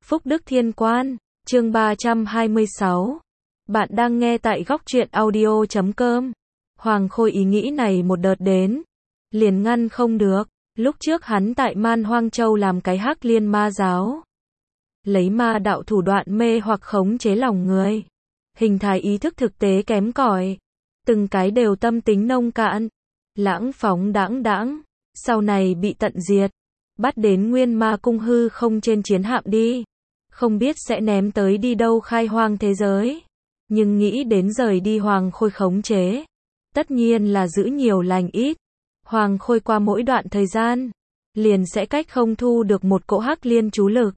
Phúc Đức Thiên Quan, chương 326. Bạn đang nghe tại góc truyện audio.com. Hoàng Khôi ý nghĩ này một đợt đến, liền ngăn không được. Lúc trước hắn tại Man Hoang Châu làm cái Hắc Liên Ma giáo, lấy ma đạo thủ đoạn mê hoặc khống chế lòng người, hình thái ý thức thực tế kém cỏi, từng cái đều tâm tính nông cạn, lãng phóng đãng đãng, sau này bị tận diệt, bắt đến Nguyên Ma Cung hư không trên chiến hạm đi, không biết sẽ ném tới đi đâu khai hoang thế giới, nhưng nghĩ đến rời đi Hoàng Khôi khống chế, tất nhiên là giữ nhiều lành ít. Hoàng Khôi qua mỗi đoạn thời gian, liền sẽ cách không thu được một cỗ Hắc Liên chú lực.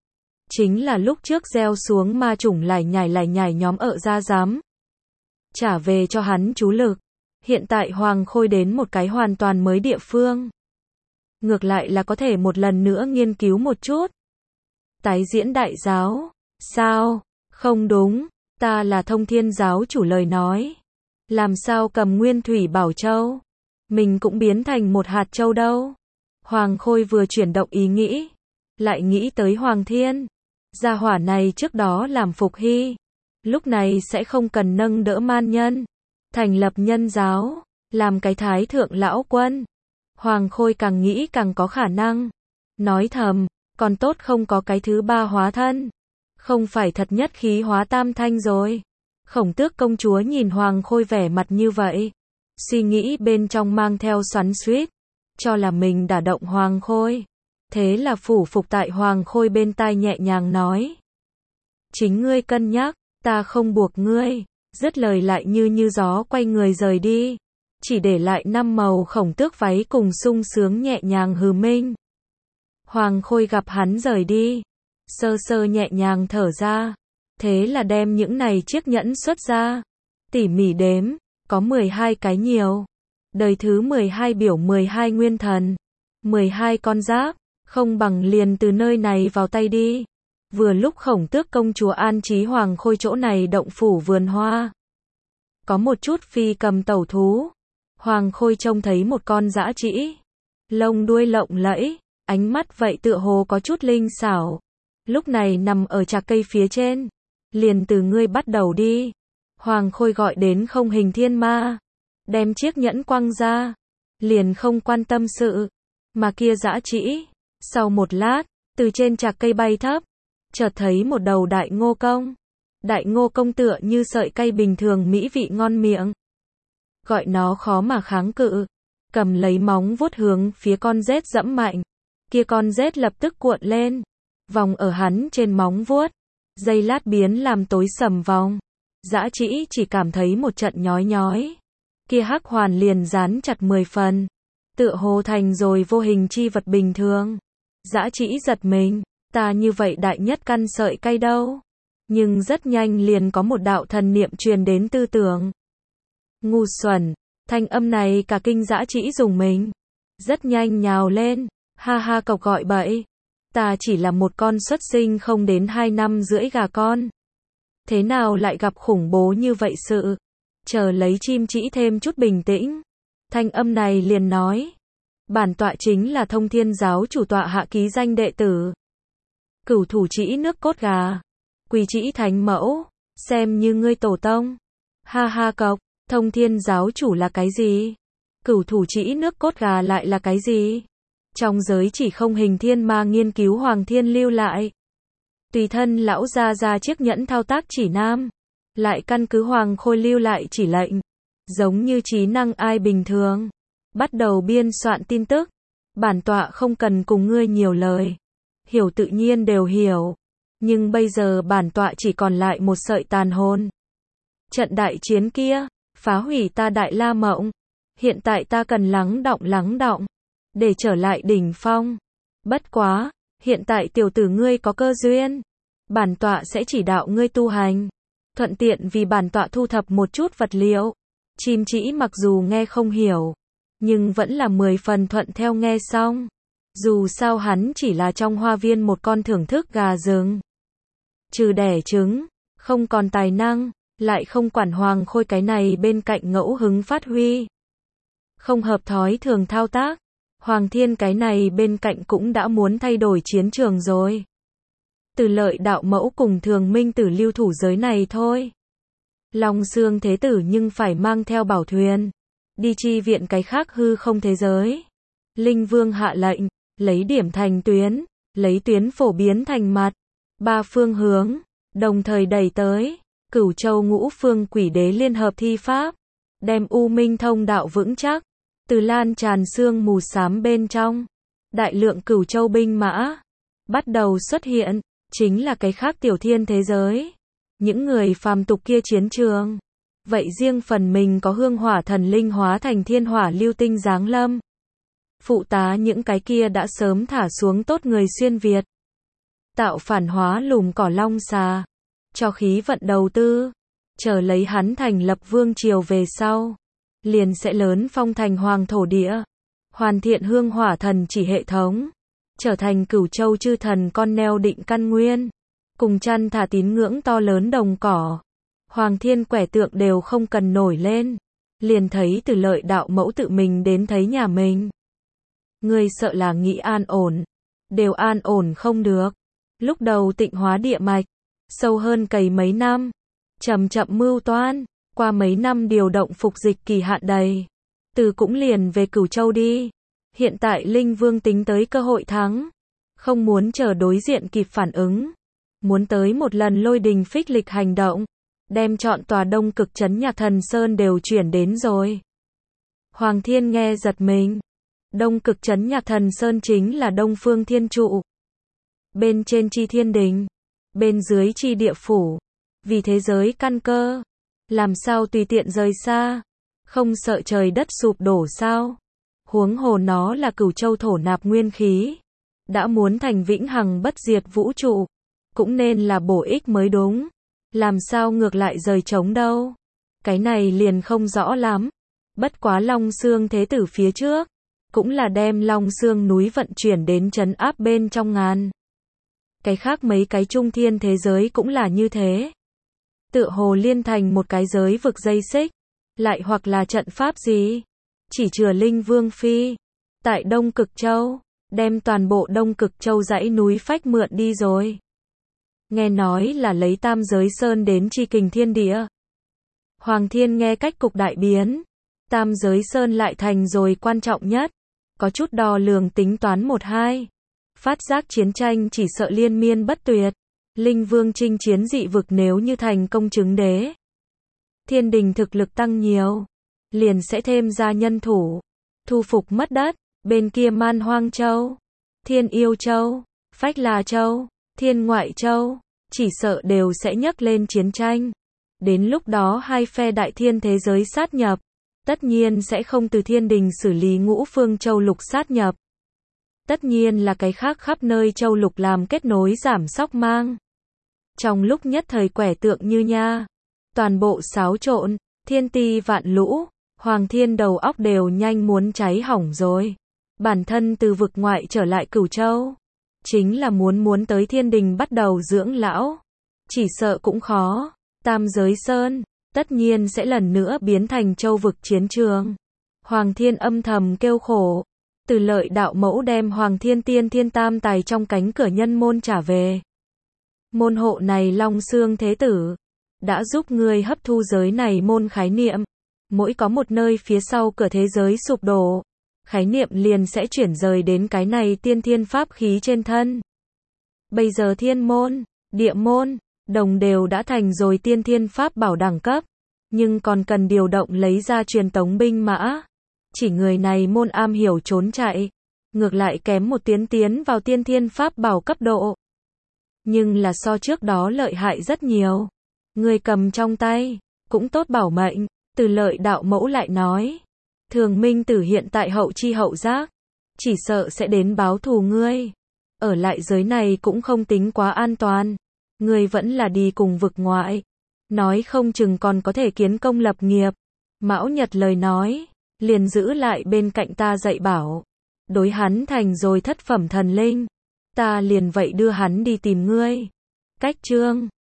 Chính là lúc trước gieo xuống ma chủng lải nhải nhóm ở ra giám, trả về cho hắn chú lực. Hiện tại Hoàng Khôi đến một cái hoàn toàn mới địa phương, ngược lại là có thể một lần nữa nghiên cứu một chút. Tái diễn đại giáo, sao? Không đúng, ta là Thông Thiên giáo chủ lời nói. Làm sao cầm Nguyên Thủy Bảo Châu, mình cũng biến thành một hạt châu đâu? Hoàng Khôi vừa chuyển động ý nghĩ, lại nghĩ tới Hoàng Thiên. Gia hỏa này trước đó làm Phục Hy, lúc này sẽ không cần nâng đỡ man nhân, thành lập nhân giáo, làm cái Thái Thượng Lão Quân. Hoàng Khôi càng nghĩ càng có khả năng. Nói thầm, còn tốt không có cái thứ ba hóa thân. Không phải thật nhất khí hóa tam thanh rồi. Khổng Tước công chúa nhìn Hoàng Khôi vẻ mặt như vậy, suy nghĩ bên trong mang theo xoắn xuýt, cho là mình đả động Hoàng Khôi. Thế là phủ phục tại Hoàng Khôi bên tai nhẹ nhàng nói. Chính ngươi cân nhắc, ta không buộc ngươi. Dứt lời lại như gió quay người rời đi. Chỉ để lại 5 màu Khổng Tước váy cùng sung sướng nhẹ nhàng hừ minh. Hoàng Khôi gặp hắn rời đi, sơ sơ nhẹ nhàng thở ra. Thế là đem những này chiếc nhẫn xuất ra, tỉ mỉ đếm, có 12 cái nhiều. Đời thứ 12 biểu 12 nguyên thần, 12 con giáp, không bằng liền từ nơi này vào tay đi. Vừa lúc Khổng Tước công chúa an trí Hoàng Khôi chỗ này động phủ vườn hoa, có một chút phi cầm tẩu thú. Hoàng Khôi trông thấy một con dã trĩ, lông đuôi lộng lẫy, ánh mắt vậy tựa hồ có chút linh xảo. Lúc này nằm ở trạc cây phía trên. Liền từ ngươi bắt đầu đi. Hoàng Khôi gọi đến Không Hình Thiên Ma, đem chiếc nhẫn quăng ra, liền không quan tâm sự mà kia dã trĩ. Sau một lát, từ trên trạc cây bay thấp, chợt thấy một đầu đại ngô công. Đại ngô công tựa như sợi cây bình thường mỹ vị ngon miệng, gọi nó khó mà kháng cự. Cầm lấy móng vuốt hướng phía con rết dẫm mạnh, kia con rết lập tức cuộn lên, vòng ở hắn trên móng vuốt. Giây lát biến làm tối sầm vòng. Dã trĩ chỉ cảm thấy một trận nhói nhói. Kia hắc hoàn liền dán chặt 10 phần, tựa hồ thành rồi vô hình chi vật bình thường. Dã trĩ giật mình, ta như vậy đại nhất căn sợi cây đâu. Nhưng rất nhanh liền có một đạo thần niệm truyền đến tư tưởng. Ngu xuẩn, thanh âm này cả kinh dã trĩ dùng mình. Rất nhanh nhào lên, ha ha cộc gọi bậy. Ta chỉ là một con xuất sinh không đến 2 năm rưỡi gà con. Thế nào lại gặp khủng bố như vậy sự? Chờ lấy chim trĩ thêm chút bình tĩnh. Thanh âm này liền nói. Bản tọa chính là Thông Thiên giáo chủ tọa hạ ký danh đệ tử. Cửu thủ trĩ nước cốt gà. Quỳ trĩ thánh mẫu. Xem như ngươi tổ tông. Ha ha cộc, Thông Thiên giáo chủ là cái gì? Cửu thủ trĩ nước cốt gà lại là cái gì? Trong giới chỉ Không Hình Thiên Ma nghiên cứu Hoàng Thiên lưu lại. Tùy thân lão ra chiếc nhẫn thao tác chỉ nam. Lại căn cứ Hoàng Khôi lưu lại chỉ lệnh. Giống như trí năng ai bình thường. Bắt đầu biên soạn tin tức. Bản tọa không cần cùng ngươi nhiều lời. Hiểu tự nhiên đều hiểu. Nhưng bây giờ bản tọa chỉ còn lại một sợi tàn hồn. Trận đại chiến kia, phá hủy ta Đại La Mộng. Hiện tại ta cần lắng động. Để trở lại đỉnh phong. Bất quá, hiện tại tiểu tử ngươi có cơ duyên. Bản tọa sẽ chỉ đạo ngươi tu hành. Thuận tiện vì bản tọa thu thập một chút vật liệu. Chim trĩ mặc dù nghe không hiểu, nhưng vẫn là 10 phần thuận theo nghe xong. Dù sao hắn chỉ là trong hoa viên một con thưởng thức gà rừng. Trừ đẻ trứng, không còn tài năng, lại không quản Hoàng Khôi cái này bên cạnh ngẫu hứng phát huy. Không hợp thói thường thao tác. Hoàng Thiên cái này bên cạnh cũng đã muốn thay đổi chiến trường rồi. Từ Lợi đạo mẫu cùng Thường Minh Tử lưu thủ giới này thôi. Long Xương Thế Tử nhưng phải mang theo bảo thuyền, đi chi viện cái khác hư không thế giới. Linh Vương hạ lệnh, lấy điểm thành tuyến, lấy tuyến phổ biến thành mặt, 3 phương hướng, đồng thời đẩy tới, Cửu Châu ngũ phương quỷ đế liên hợp thi pháp, đem U Minh thông đạo vững chắc, từ lan tràn sương mù xám bên trong, đại lượng Cửu Châu binh mã bắt đầu xuất hiện, chính là cái khác tiểu thiên thế giới, những người phàm tục kia chiến trường. Vậy riêng phần mình có hương hỏa thần linh hóa thành thiên hỏa lưu tinh giáng lâm. Phụ tá những cái kia đã sớm thả xuống tốt người xuyên Việt. Tạo phản hóa lùm cỏ long xà. Cho khí vận đầu tư. Chờ lấy hắn thành lập vương triều về sau. Liền sẽ lớn phong thành hoàng thổ địa. Hoàn thiện hương hỏa thần chỉ hệ thống. Trở thành Cửu Châu chư thần con neo định căn nguyên. Cùng chăn thả tín ngưỡng to lớn đồng cỏ. Hoàng thiên quẻ tượng đều không cần nổi lên. Liền thấy Từ Lợi đạo mẫu tự mình đến thấy nhà mình. Người sợ là nghĩ an ổn. Đều an ổn không được. Lúc đầu tịnh hóa địa mạch. Sâu hơn cày mấy năm. Chậm chậm mưu toan. Qua mấy năm điều động phục dịch kỳ hạn đầy. Từ cũng liền về Cửu Châu đi. Hiện tại Linh Vương tính tới cơ hội thắng. Không muốn chờ đối diện kịp phản ứng. Muốn tới một lần lôi đình phích lịch hành động. Đem chọn tòa Đông Cực trấn Nhạc Thần Sơn đều chuyển đến rồi. Hoàng Thiên nghe giật mình. Đông Cực trấn Nhạc Thần Sơn chính là Đông Phương Thiên Trụ. Bên trên chi thiên đình. Bên dưới chi địa phủ. Vì thế giới căn cơ. Làm sao tùy tiện rời xa. Không sợ trời đất sụp đổ sao. Huống hồ nó là Cửu Châu thổ nạp nguyên khí. Đã muốn thành vĩnh hằng bất diệt vũ trụ. Cũng nên là bổ ích mới đúng. Làm sao ngược lại rời trống đâu. Cái này liền không rõ lắm. Bất quá Long Xương Thế Tử phía trước. Cũng là đem Long Xương núi vận chuyển đến trấn áp bên trong ngàn. Cái khác mấy cái trung thiên thế giới cũng là như thế. Tựa hồ liên thành một cái giới vực dây xích. Lại hoặc là trận pháp gì. Chỉ chừa Linh Vương Phi. Tại Đông Cực Châu. Đem toàn bộ Đông Cực Châu dãy núi phách mượn đi rồi. Nghe nói là lấy Tam Giới Sơn đến chi kình thiên địa. Hoàng Thiên nghe cách cục đại biến. Tam Giới Sơn lại thành rồi quan trọng nhất. Có chút đo lường tính toán 1-2. Phát giác chiến tranh chỉ sợ liên miên bất tuyệt. Linh Vương chinh chiến dị vực nếu như thành công chứng đế. Thiên đình thực lực tăng nhiều. Liền sẽ thêm ra nhân thủ. Thu phục mất đất. Bên kia Man Hoang Châu. Thiên Yêu Châu. Phách La Châu. Thiên Ngoại Châu. Chỉ sợ đều sẽ nhấc lên chiến tranh. Đến lúc đó hai phe đại thiên thế giới sát nhập. Tất nhiên sẽ không từ thiên đình xử lý ngũ phương châu lục sát nhập. Tất nhiên là cái khác khắp nơi châu lục làm kết nối giảm sóc mang. Trong lúc nhất thời quẻ tượng như nha. Toàn bộ xáo trộn, thiên ti vạn lũ, Hoàng Thiên đầu óc đều nhanh muốn cháy hỏng rồi. Bản thân từ vực ngoại trở lại Cửu Châu. Chính là muốn tới thiên đình bắt đầu dưỡng lão. Chỉ sợ cũng khó. Tam Giới Sơn, tất nhiên sẽ lần nữa biến thành châu vực chiến trường. Hoàng Thiên âm thầm kêu khổ. Từ Lợi đạo mẫu đem Hoàng Thiên tiên thiên tam tài trong cánh cửa nhân môn trả về. Môn hộ này Long Xương Thế Tử. Đã giúp ngươi hấp thu giới này môn khái niệm. Mỗi có một nơi phía sau cửa thế giới sụp đổ. Khái niệm liền sẽ chuyển rời đến cái này tiên thiên pháp khí trên thân. Bây giờ thiên môn, địa môn, đồng đều đã thành rồi tiên thiên pháp bảo đẳng cấp. Nhưng còn cần điều động lấy ra truyền tống binh mã. Chỉ người này môn am hiểu trốn chạy. Ngược lại kém một tiến vào tiên thiên pháp bảo cấp độ. Nhưng là so trước đó lợi hại rất nhiều. Người cầm trong tay, cũng tốt bảo mệnh. Từ Lợi đạo mẫu lại nói. Thường Minh Tử hiện tại hậu chi hậu giác. Chỉ sợ sẽ đến báo thù ngươi. Ở lại giới này cũng không tính quá an toàn. Ngươi vẫn là đi cùng vực ngoại. Nói không chừng còn có thể kiến công lập nghiệp. Mão Nhật lời nói. Liền giữ lại bên cạnh ta dạy bảo. Đối hắn thành rồi thất phẩm thần linh. Ta liền vậy đưa hắn đi tìm ngươi. Cách chương